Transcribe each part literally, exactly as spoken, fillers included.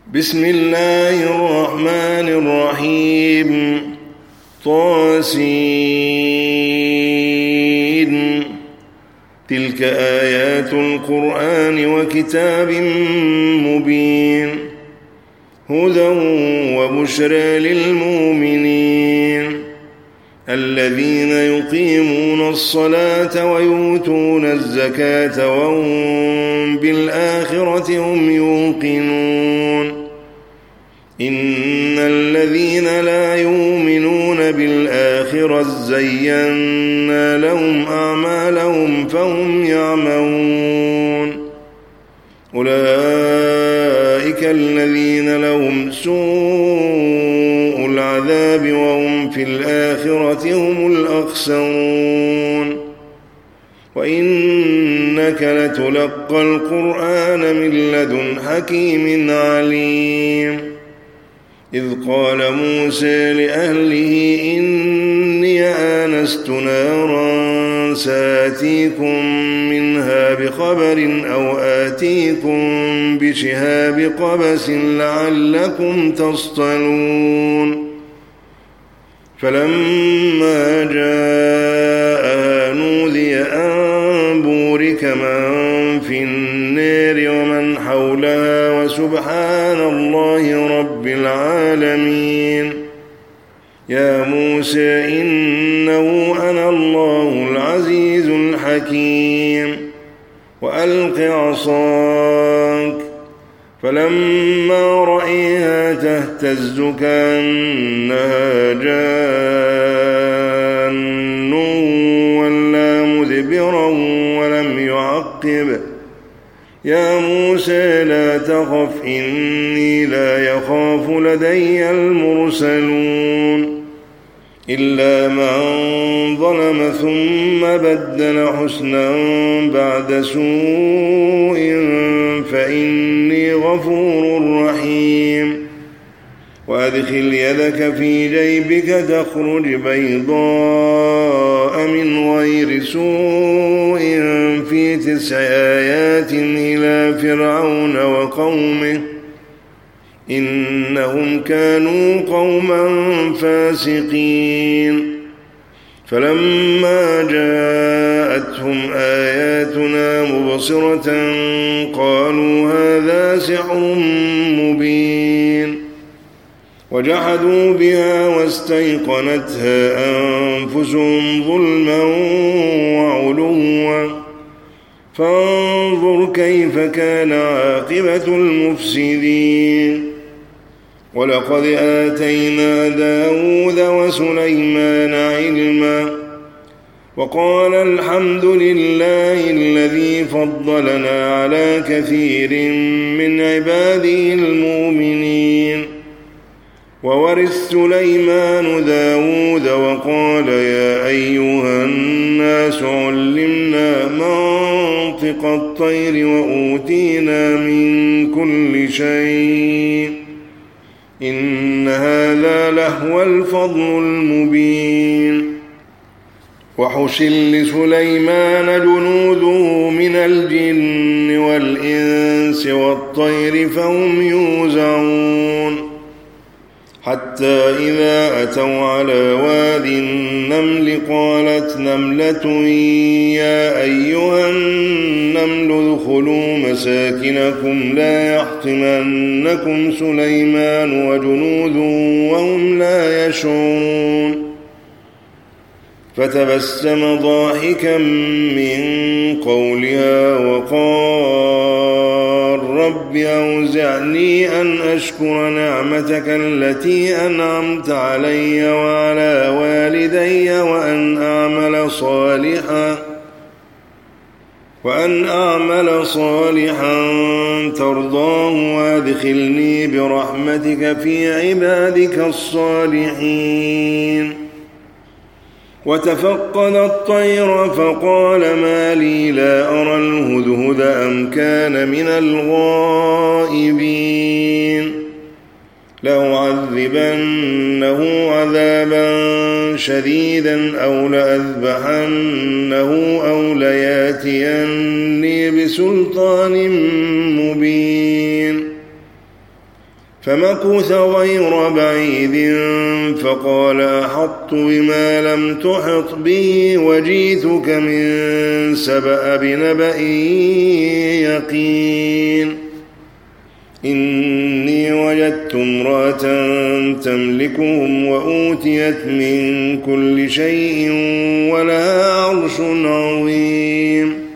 بسم الله الرحمن الرحيم. طاسين. تلك آيات القرآن وكتاب مبين هدى وبشرى للمؤمنين الذين يقيمون الصلاة ويؤتون الزكاة وهم بالآخرة هم يوقنون إن الذين لا يؤمنون بالآخرة زينا لهم أعمالهم فهم يعمهون أولئك الذين لهم سوء العذاب وهم في الآخرة هم الأخسرون وإنك لتلقى القرآن من لدن حكيم عليم إذ قال موسى لأهله إني آنست نارا سآتيكم منها بخبر أو آتيكم بشهاب قبس لعلكم تصطلون فلما جاءها نودي أن بورك من في النار ومن حولها وسبحان الله رب العالمين يا موسى إنه أنا الله العزيز الحكيم وألق عصاك فلما رأيها تهتز كأنها جان ولا مدبرا ولم يعقب يا موسى لا تخف إني لا يخاف لدي المرسلون إلا من ظلم ثم بدل حسنا بعد سوء فإني غفور رحيم وأدخل يدك في جيبك تخرج بيضاء من غير سوء في تسع آيات إلى فرعون وقومه إنهم كانوا قوما فاسقين فلما جاءتهم آياتنا مبصرة قالوا هذا سحر مبين وجحدوا بها واستيقنتها أنفسهم ظلما وعلوا فانظر كيف كان عاقبة المفسدين ولقد آتينا داود وسليمان علما وقال الحمد لله الذي فضلنا على كثير من عباده المؤمنين وورث سليمان داود وقال يا أيها الناس علمنا منطق الطير وأوتينا من كل شيء إن هذا لهو الفضل المبين وحشر لسليمان جنوده من الجن والإنس والطير فهم يوزعون حتى إذا أتوا على واد النمل قالت نملة يا أيها النمل ادخلوا مساكنكم لا يحطمنكم سليمان وجنوده وهم لا يشعرون فتبسم ضاحكا من قولها وقال رب أوزعني أن أشكر نعمتك التي أنعمت علي وعلى والدي وأن أعمل صالحا وأن أعمل صالحا ترضاه وادخلني برحمتك في عبادك الصالحين وتفقد الطير فقال ما لي لا أرى الهدهد أم كان من الغائبين لأعذبنه عذابا شديدا أو لأذبحنه أو لياتيني بسلطان مبين فمكث غير بعيد فقال أحطت بما لم تحط به وجئتك من سبأ بنبأ يقين إني وجدت امرأة تملكهم وأوتيت من كل شيء ولها عرش عظيم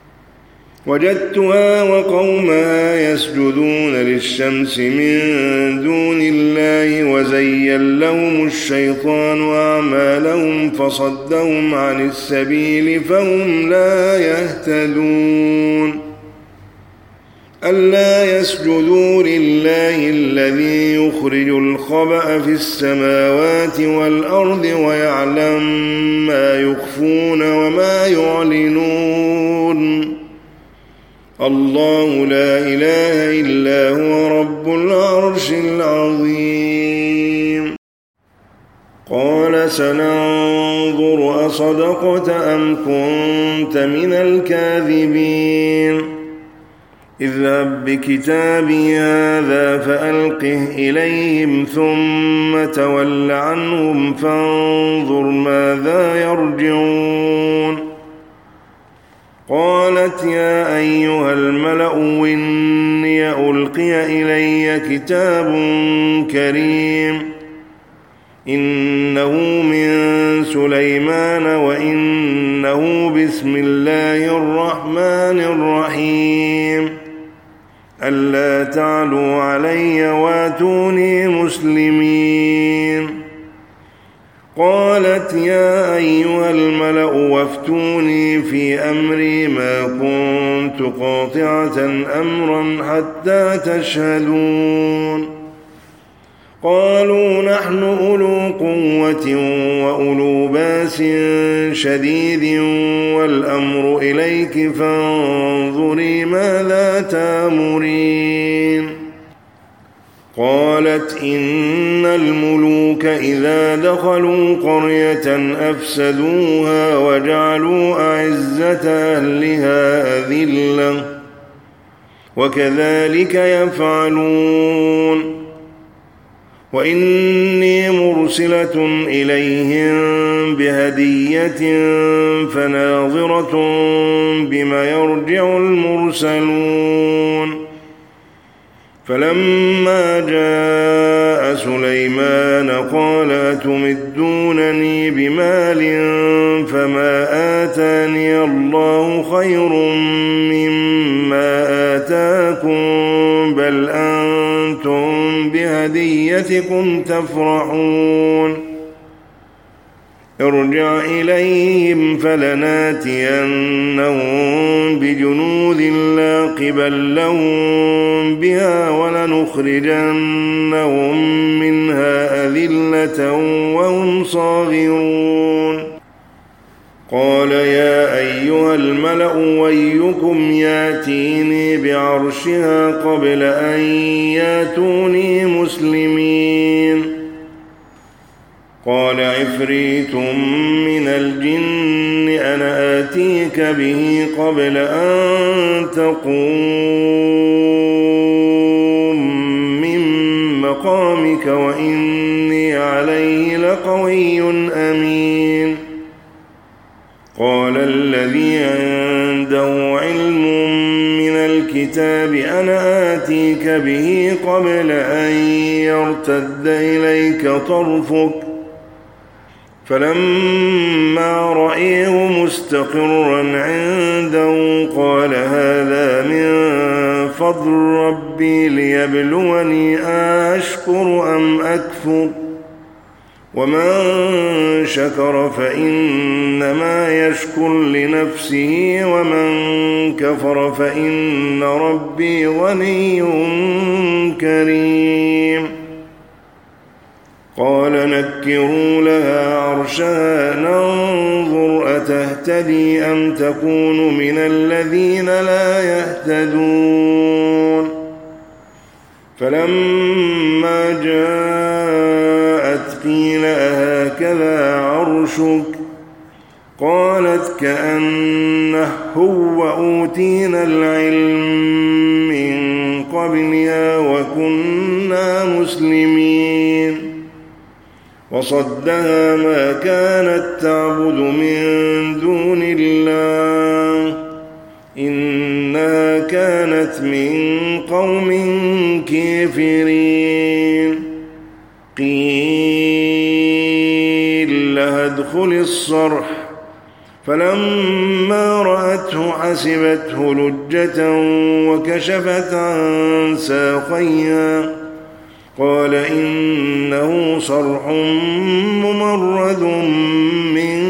وجدتها وقومها يسجدون للشمس من دون الله وزين لهم الشيطان أعمالهم فصدهم عن السبيل فهم لا يهتدون ألا يسجدوا لله الذي يخرج الخبأ في السماوات والأرض ويعلم ما يخفون وما يعلنون الله لا إله إلا هو رب العرش العظيم قال سننظر أصدقت أم كنت من الكاذبين اذهب بكتابي هذا فألقه إليهم ثم تول عنهم فانظر ماذا يرجعون قالت يا أيها الملأ إني ألقي إلي كتاب كريم إنه من سليمان وإنه بسم الله الرحمن الرحيم ألا تعلوا علي واتوني مسلمين قالت يا أيها الملأ وافتوني في أمري ما كنت قاطعة أمرا حتى تشهدون قالوا نحن أولو قوة وأولو باس شديد والأمر إليك فانظري ماذا تأمرين قالت إن الملوك إذا دخلوا قرية أفسدوها وجعلوا أعزة أهلها أذلة وكذلك يفعلون وإني مرسلة إليهم بهدية فناظرة بما يرجع المرسلون فلما جاء سليمان قال أتمدونني بمال فما آتاني الله خير مما آتاكم بل أنتم بهديتكم تفرحون ارجع إليهم فلناتينهم بجنود لا قبل لهم بها ولنخرجنهم منها أذلة وهم صاغرون قال يا أيها الملأ ويكم ياتيني بعرشها قبل أن ياتوني مسلمين قال عفريت من الجن أنا آتيك به قبل أن تقوم من مقامك وإني عليه لقوي أمين قال الذي عنده علم من الكتاب أنا آتيك به قبل أن يرتد إليك طرفك فلما رأيه مستقرا عنده قال هذا من فضل ربي ليبلوني أشكر أم أكفر ومن شكر فإنما يشكر لنفسه ومن كفر فإن ربي غني كريم قال نكروا لها عرشها ننظر أتهتدي أم تكون من الذين لا يهتدون فلما جاءت قيل أهكذا عرشك قالت كأنه هو أوتينا العلم من قبلها وكنا مسلمين وصدها ما كانت تعبد من دون الله إنها كانت من قوم كافرين قيل لها ادخل الصرح فلما رأته حسبته لجة وكشفت عن ساقيها قال إنه صرح ممرد من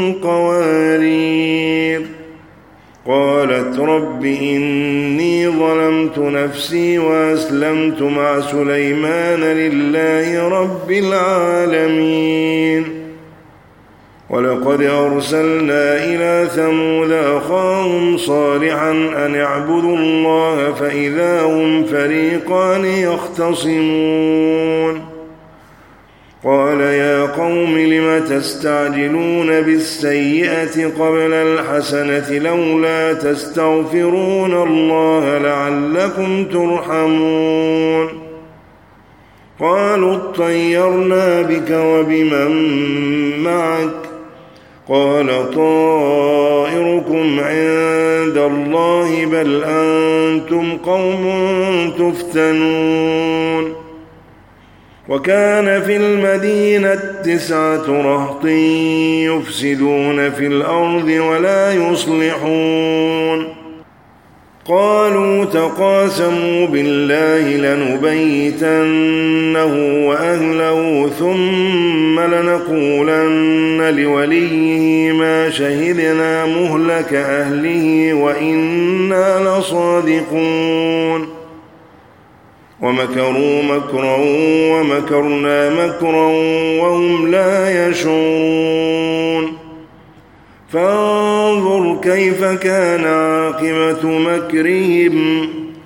قوارير قالت رب إني ظلمت نفسي وأسلمت مع سليمان لله رب العالمين ولقد أرسلنا إلى ثمود أخاهم صالحا أن اعبدوا الله فإذا هم فريقان يختصمون قال يا قوم لم تستعجلون بالسيئة قبل الحسنة لولا تستغفرون الله لعلكم ترحمون قالوا اطيرنا بك وبمن معك قال طائركم عند الله بل أنتم قوم تفتنون وكان في المدينة تسعة رهط يفسدون في الأرض ولا يصلحون قالوا تقاسموا بالله لنبيتنه وأهله ثم لنقولن لوليه ما شهدنا مهلك أهله وإنا لصادقون ومكروا مكرا ومكرنا مكرا وهم لا يشعرون فانظر كيف كان عاقبة مكرهم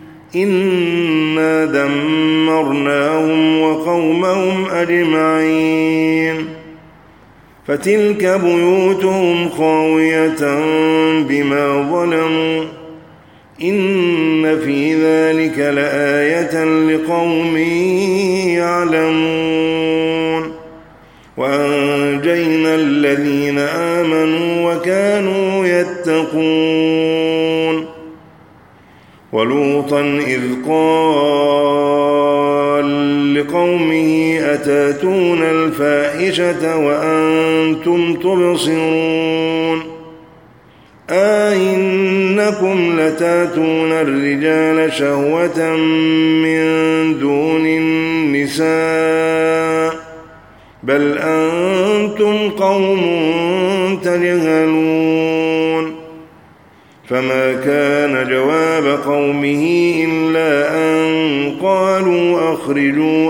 إنا دمرناهم وقومهم أجمعين فتلك بيوتهم خاوية بما ظلموا إن في ذلك لآية لقوم يعلمون وأنجينا الذين آمنوا وكانوا يتقون ولوطا إذ قال لقومه أتاتون الفاحشة وأنتم تبصرون أئنكم لتاتون الرجال شهوة من دون النساء بل أنتم قوم تجهلون فما كان جواب قومه إلا أن قالوا أخرجوا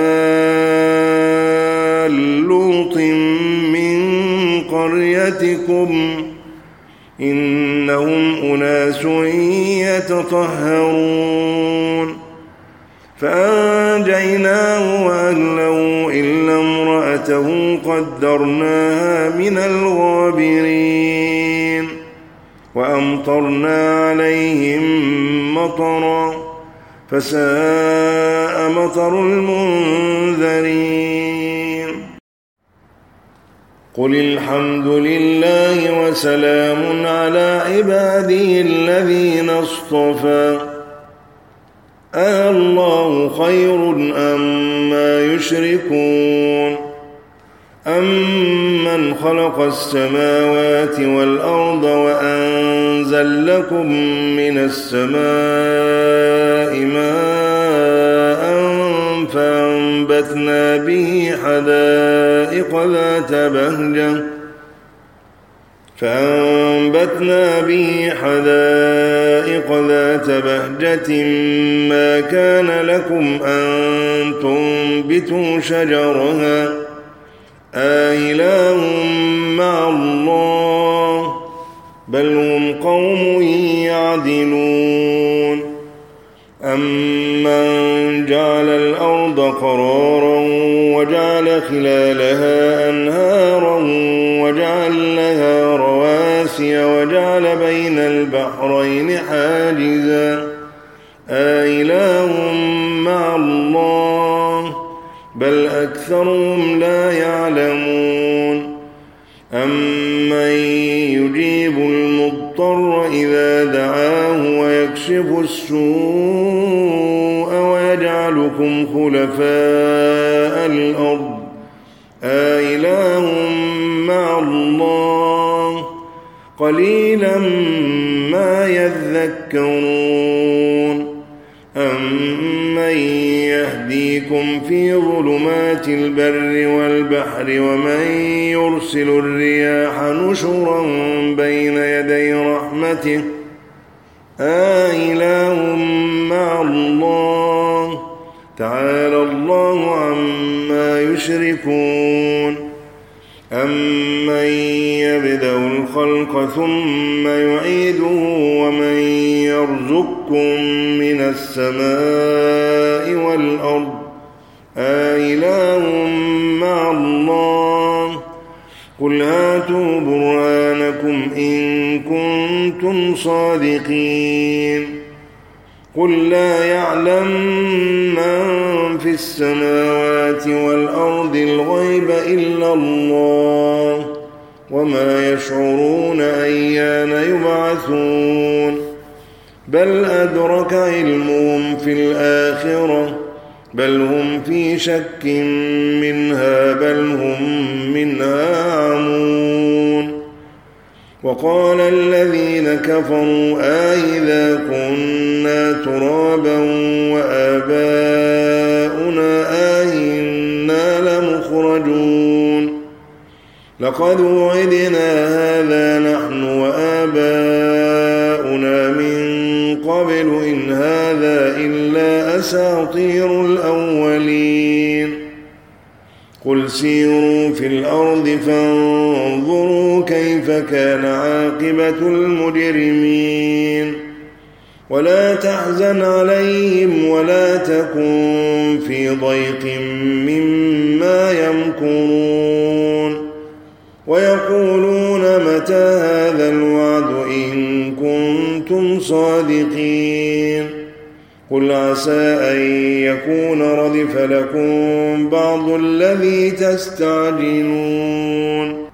آل لوط من قريتكم إنهم أناس يتطهرون فأنجيناه وأهله إلا امرأته قدرناها من الغابرين وأمطرنا عليهم مطرا فساء مطر المنذرين قل الحمد لله وسلام على عباده الذين اصطفى الله خير أما يشركون أمن خلق السماوات والأرض وأنزل لكم من السماء ماء فأنبتنا به حدائق ذات بهجة فأنبتنا به حدائق ذات بهجة ما كان لكم أن تنبتوا شجرها أإله مع الله بل هم قوم يعدلون أمن جعل الأرض قرارا وجعل خلالها أنهارا وجعل لها رواسي وجعل بين البحرين حاجزا أإله مع الله بل أكثرهم لا يعلمون أمن يجيب المضطر إذا دعاه ويكشف السوء ويجعلكم خلفاء الأرض أإله مع الله قليلا ما يذكرون أمن يهديكم في ظلمات البر والبحر ومن يرسل الرياح نشرا بين يدي رحمته أإله مع الله تعالى الله عما يشركون أمن يبدأ الخلق ثم يعيده ومن يرزقكم من السماء والأرض أإله مع الله قل هاتوا برهانكم إن كنتم صادقين قل لا يعلم من في السماوات والأرض الغيب إلا الله وما يشعرون أيان يبعثون بل أدرك علمهم في الآخرة بل هم في شك منها بل هم منها عمون وقال الذين كفروا أإذا كنا ترابا وآباؤنا أإنا لمخرجون لقد وعدنا هذا نحن وآباؤنا من قبل إن هذا إلا أساطير الأولين قل سيروا في الأرض فانظروا كيف كان عاقبة المجرمين ولا تحزن عليهم ولا تكن في ضيق مما يمكرون ويقولون متى هذا الوعد إن كنتم صادقين قل عسى أن يكون ردف لكم بعض الذي تستعجلون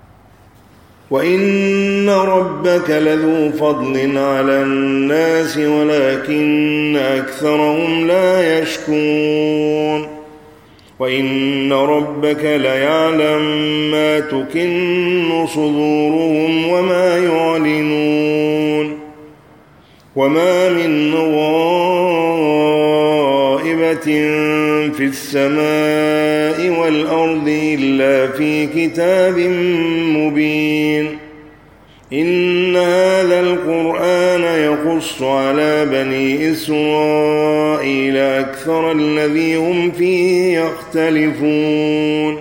وإن ربك لذو فضل على الناس ولكن أكثرهم لا يشكرون وإن ربك ليعلم ما تكن صدورهم وما يعلنون وما من غائبة في السماء والأرض إلا في كتاب مبين إن هذا القرآن يقص على بني إسرائيل أكثر الذي هم فيه يختلفون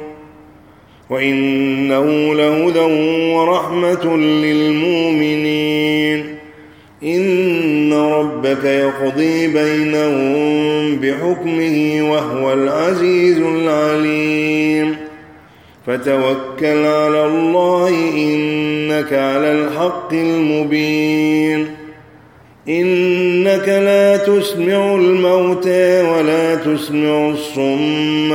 وإنه لهدى ورحمة للمؤمنين إن ربك يقضي بينهم بحكمه وهو العزيز العليم فتوكل على الله إنك على الحق المبين إنك لا تسمع الموتى ولا تسمع الصم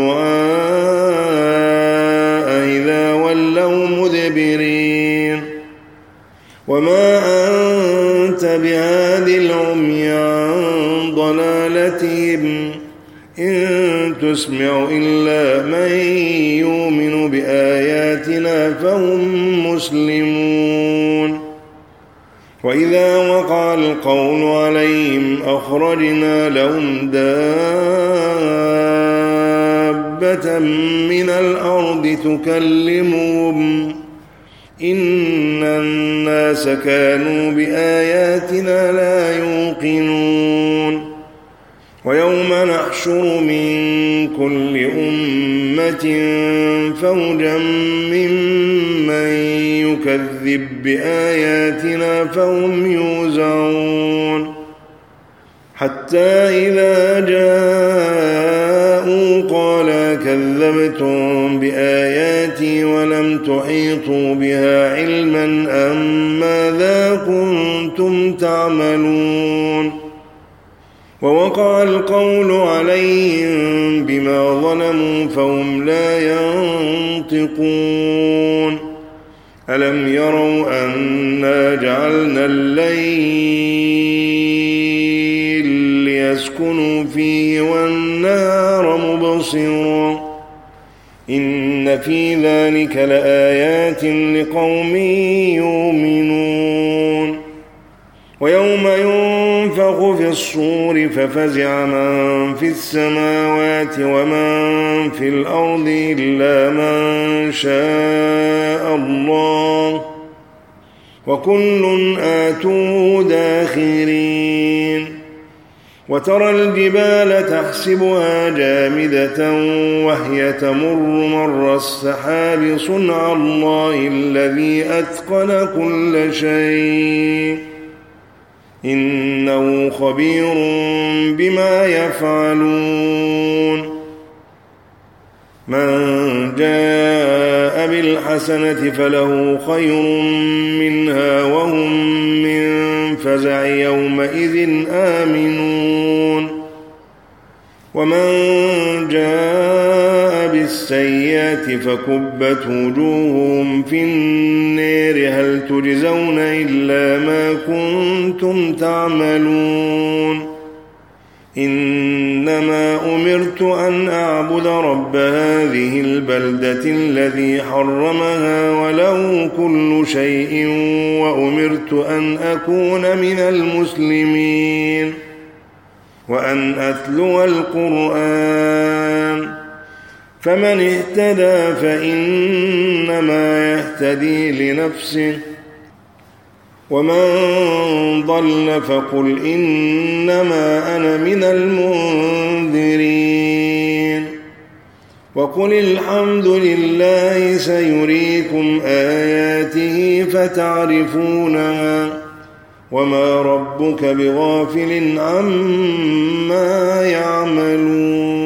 الدعاء إذا ولوا مدبرين وما أنت بهاد العمي عن ضلالتهم إن تسمع إلا من يؤمن بآياتنا فهم مسلمون وإذا وقع القول عليهم أخرجنا لهم دابة من الأرض تكلمهم إن الناس كانوا بآياتنا لا يوقنون ويوم نحشر من كل أمة فوجا ممن يكذب بآياتنا فهم يوزعون حتى إذا جاءوا قال كذبتم بآياتي ولم تحيطوا بها علما أم ماذا كنتم تعملون ووقع القول عليهم بما ظلموا فهم لا ينطقون ألم يروا أنا جعلنا الليل ليسكنوا فيه والنهار مبصرا إن في ذلك لآيات لقوم يؤمنون ويوم ينفخ في الصور ففزع من في السماوات ومن في الأرض إلا من شاء الله وكل آتوه داخرين وترى الجبال تحسبها جامدة وهي تمر مر السحاب صنع الله الذي أتقن كل شيء إنه خبير بما يفعلون من جاء بالحسنة فله خير منها وهم من فزع يومئذ آمنون ومن جاء بالسيئات فكبت وجوههم في النار هل تجزون إلا ما كنتم تعملون إنما أمرت أن أعبد رب هذه البلدة الذي حرمها وله كل شيء وأمرت أن أكون من المسلمين وأن أتلو القرآن فمن اهتدى فإنما يهتدي لنفسه ومن ضل فقل إنما أنا من المنذرين وقل الحمد لله سيريكم آياته فتعرفونها وما ربك بغافل عما يعملون